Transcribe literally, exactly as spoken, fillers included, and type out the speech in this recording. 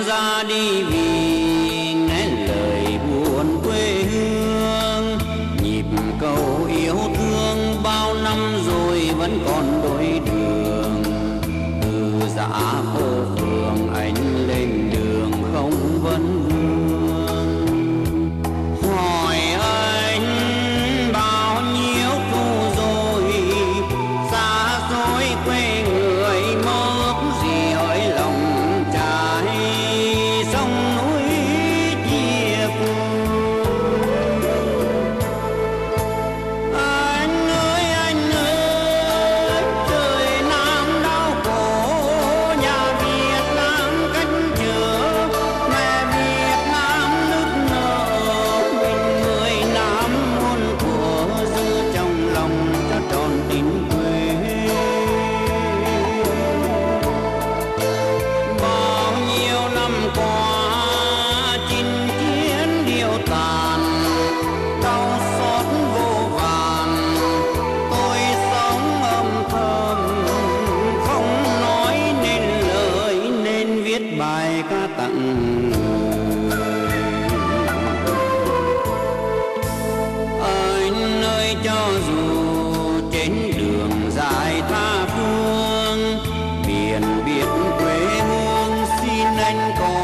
ra đi vì nghe lời buồn quê hương, nhịp cầu yêu thương bao năm rồi vẫn còn đôi đường. Từ dã phố phường anh lên đường không vấn vương, hỏi anh bao nhiêu thu rồi, xa xôi quê người mơ ước gì hỡi lòng trái sông núi chia phôi. Anh ơi anh ơi trời Nam đau khổ, nhà Việt Nam cách trở, mẹ Việt Nam nức nở, mình người Nam muôn thuở giữ trong lòng cho tròn tình quê. Bao nhiêu năm qua chinh chiến điêu tàn, đau xót vô vàn, tôi sống âm thầm không nói nên lời, nên viết bài ca tặng người. Anh ơi cho dù trên đường dài tha phương, biển biệt quê hương xin anh có